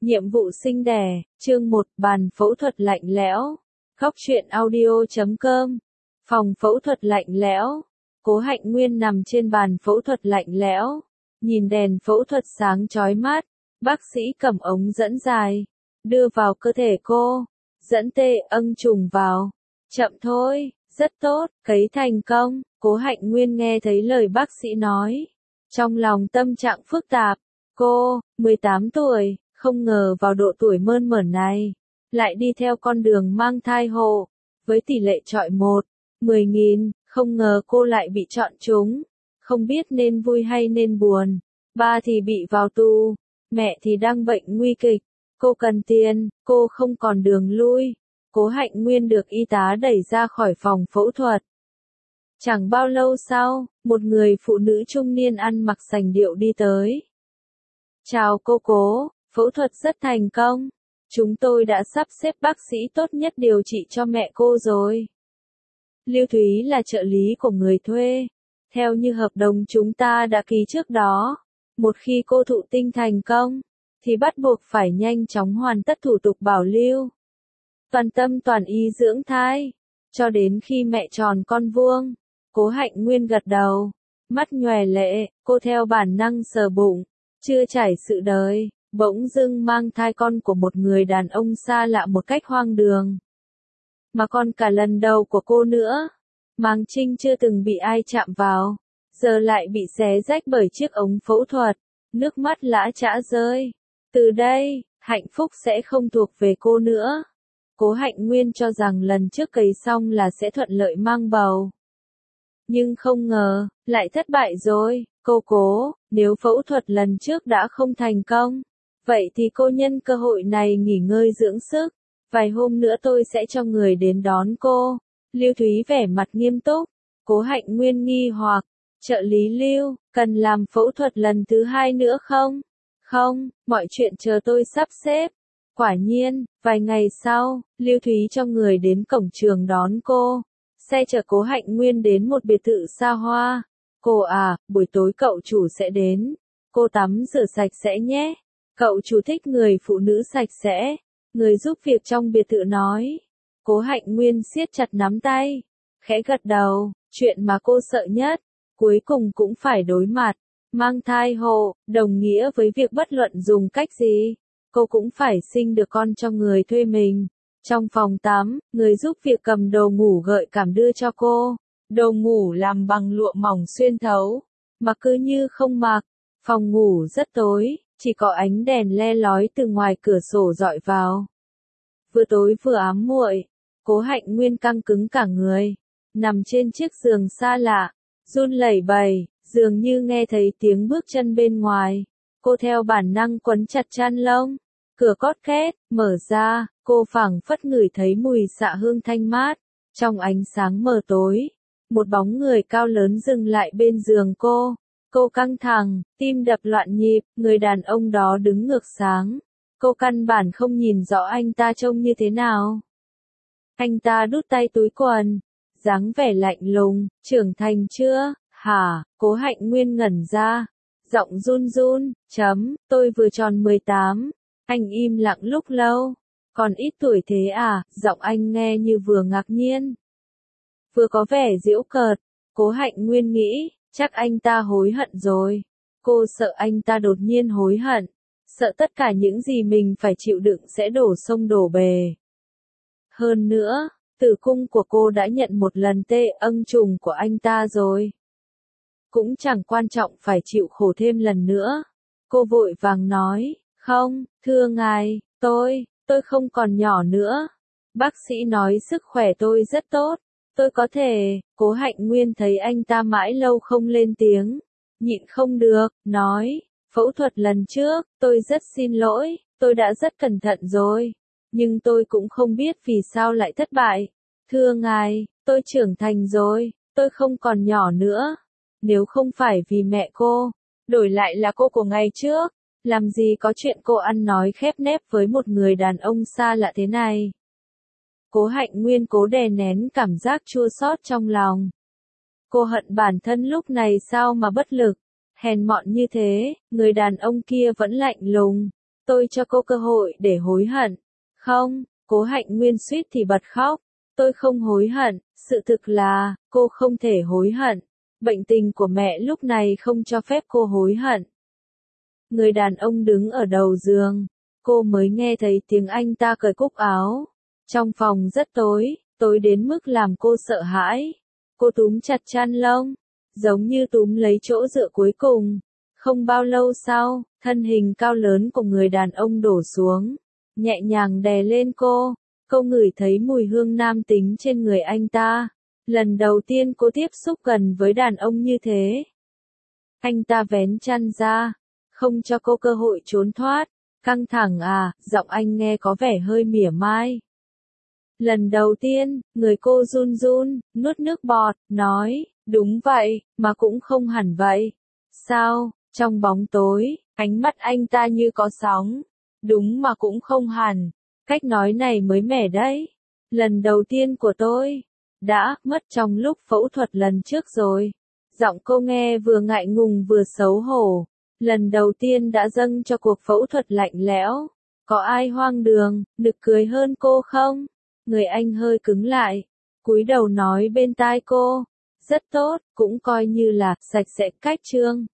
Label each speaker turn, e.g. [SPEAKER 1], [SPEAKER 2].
[SPEAKER 1] Nhiệm vụ sinh đẻ, chương 1, bàn phẫu thuật lạnh lẽo. Góc truyện audio.com. Phòng phẫu thuật lạnh lẽo. Cố Hạnh Nguyên nằm trên bàn phẫu thuật lạnh lẽo, nhìn đèn phẫu thuật sáng chói mắt, bác sĩ cầm ống dẫn dài, đưa vào cơ thể cô, dẫn tê âng trùng vào. Chậm thôi, rất tốt, cấy thành công. Cố Hạnh Nguyên nghe thấy lời bác sĩ nói, trong lòng tâm trạng phức tạp. Cô, 18 tuổi, không ngờ vào độ tuổi mơn mởn này, lại đi theo con đường mang thai hộ, với tỷ lệ chọi 1/10.000, không ngờ cô lại bị chọn trúng, không biết nên vui hay nên buồn. Ba thì bị vào tù, mẹ thì đang bệnh nguy kịch, cô cần tiền, cô không còn đường lui. Cố Hạnh Nguyên được y tá đẩy ra khỏi phòng phẫu thuật. Chẳng bao lâu sau, một người phụ nữ trung niên ăn mặc sành điệu đi tới. Chào cô Cố, phẫu thuật rất thành công. Chúng tôi đã sắp xếp bác sĩ tốt nhất điều trị cho mẹ cô rồi. Lưu Thúy là trợ lý của người thuê. Theo như hợp đồng chúng ta đã ký trước đó, một khi cô thụ tinh thành công, thì bắt buộc phải nhanh chóng hoàn tất thủ tục bảo lưu. Toàn tâm toàn ý dưỡng thai, cho đến khi mẹ tròn con vuông. Cố Hạnh Nguyên gật đầu, mắt nhòe lệ, cô theo bản năng sờ bụng, chưa trải sự đời, bỗng dưng mang thai con của một người đàn ông xa lạ một cách hoang đường. Mà còn cả lần đầu của cô nữa, màng trinh chưa từng bị ai chạm vào, giờ lại bị xé rách bởi chiếc ống phẫu thuật, nước mắt lã chã rơi. Từ đây, hạnh phúc sẽ không thuộc về cô nữa. Cố Hạnh Nguyên cho rằng lần trước cấy xong là sẽ thuận lợi mang bầu. Nhưng không ngờ, lại thất bại rồi. Cô Cố, nếu phẫu thuật lần trước đã không thành công, vậy thì cô nhân cơ hội này nghỉ ngơi dưỡng sức. Vài hôm nữa tôi sẽ cho người đến đón cô. Lưu Thúy vẻ mặt nghiêm túc. Cố Hạnh Nguyên nghi hoặc, trợ lý Lưu, cần làm phẫu thuật lần thứ 2 nữa không? Không, mọi chuyện chờ tôi sắp xếp. Quả nhiên, vài ngày sau, Lưu Thúy cho người đến cổng trường đón cô. Xe chở Cố Hạnh Nguyên đến một biệt thự xa hoa. Cô à, buổi tối cậu chủ sẽ đến. Cô tắm rửa sạch sẽ nhé. Cậu chủ thích người phụ nữ sạch sẽ. Người giúp việc trong biệt thự nói. Cố Hạnh Nguyên siết chặt nắm tay, khẽ gật đầu. Chuyện mà cô sợ nhất, cuối cùng cũng phải đối mặt. Mang thai hộ, đồng nghĩa với việc bất luận dùng cách gì, cô cũng phải sinh được con cho người thuê mình. Trong phòng tắm, người giúp việc cầm đồ ngủ gợi cảm đưa cho cô. Đồ ngủ làm bằng lụa mỏng xuyên thấu, mà cứ như không mặc. Phòng ngủ rất tối, chỉ có ánh đèn le lói từ ngoài cửa sổ dọi vào. Vừa tối vừa ám muội, Cố Hạnh Nguyên căng cứng cả người, nằm trên chiếc giường xa lạ, run lẩy bẩy, dường như nghe thấy tiếng bước chân bên ngoài. Cô theo bản năng quấn chặt chăn lông. Cửa cót két, mở ra, cô phảng phất ngửi thấy mùi xạ hương thanh mát. Trong ánh sáng mờ tối, một bóng người cao lớn dừng lại bên giường cô. Cô căng thẳng, tim đập loạn nhịp, người đàn ông đó đứng ngược sáng. Cô căn bản không nhìn rõ anh ta trông như thế nào. Anh ta đút tay túi quần, dáng vẻ lạnh lùng, trưởng thành chưa, hả? Cố Hạnh Nguyên ngẩn ra, giọng run run, tôi vừa tròn 18. Anh im lặng lúc lâu. Còn ít tuổi thế à? Giọng anh nghe như vừa ngạc nhiên, vừa có vẻ giễu cợt. Cố Hạnh Nguyên nghĩ, chắc anh ta hối hận rồi. Cô sợ anh ta đột nhiên hối hận, sợ tất cả những gì mình phải chịu đựng sẽ đổ sông đổ bể. Hơn nữa, tử cung của cô đã nhận một lần tê âng trùng của anh ta rồi. Cũng chẳng quan trọng phải chịu khổ thêm lần nữa. Cô vội vàng nói, không, thưa ngài, tôi không còn nhỏ nữa. Bác sĩ nói sức khỏe tôi rất tốt, tôi có thể. Cố Hạnh Nguyên thấy anh ta mãi lâu không lên tiếng, nhịn không được, nói, phẫu thuật lần trước, tôi rất xin lỗi, tôi đã rất cẩn thận rồi, nhưng tôi cũng không biết vì sao lại thất bại. Thưa ngài, tôi trưởng thành rồi, tôi không còn nhỏ nữa. Nếu không phải vì mẹ cô, đổi lại là cô của ngày trước, làm gì có chuyện cô ăn nói khép nép với một người đàn ông xa lạ thế này. Cố Hạnh Nguyên cố đè nén cảm giác chua xót trong lòng. Cô hận bản thân lúc này sao mà bất lực, hèn mọn như thế. Người đàn ông kia vẫn lạnh lùng, Tôi cho cô cơ hội để hối hận. Không, Cố Hạnh Nguyên suýt thì bật khóc. Tôi không hối hận, sự thực là, cô không thể hối hận. Bệnh tình của mẹ lúc này không cho phép cô hối hận. Người đàn ông đứng ở đầu giường. Cô mới nghe thấy tiếng anh ta cởi cúc áo. Trong phòng rất tối, tối đến mức làm cô sợ hãi. Cô túm chặt chăn lông, giống như túm lấy chỗ dựa cuối cùng. Không bao lâu sau, thân hình cao lớn của người đàn ông đổ xuống, nhẹ nhàng đè lên cô. Cô ngửi thấy mùi hương nam tính trên người anh ta. Lần đầu tiên cô tiếp xúc gần với đàn ông như thế. Anh ta vén chăn ra, không cho cô cơ hội trốn thoát. Căng thẳng à, giọng anh nghe có vẻ hơi mỉa mai. Lần đầu tiên, người cô run run, nuốt nước bọt, nói, đúng vậy, mà cũng không hẳn vậy. Sao, trong bóng tối, ánh mắt anh ta như có sóng. Đúng mà cũng không hẳn. Cách nói này mới mẻ đấy. Lần đầu tiên của tôi đã mất trong lúc phẫu thuật lần trước rồi. Giọng cô nghe vừa ngại ngùng vừa xấu hổ. Lần đầu tiên đã dâng cho cuộc phẫu thuật lạnh lẽo. Có ai hoang đường, nực cười hơn cô không? Người anh hơi cứng lại, cúi đầu nói bên tai cô. Rất tốt, cũng coi như là sạch sẽ cách chương.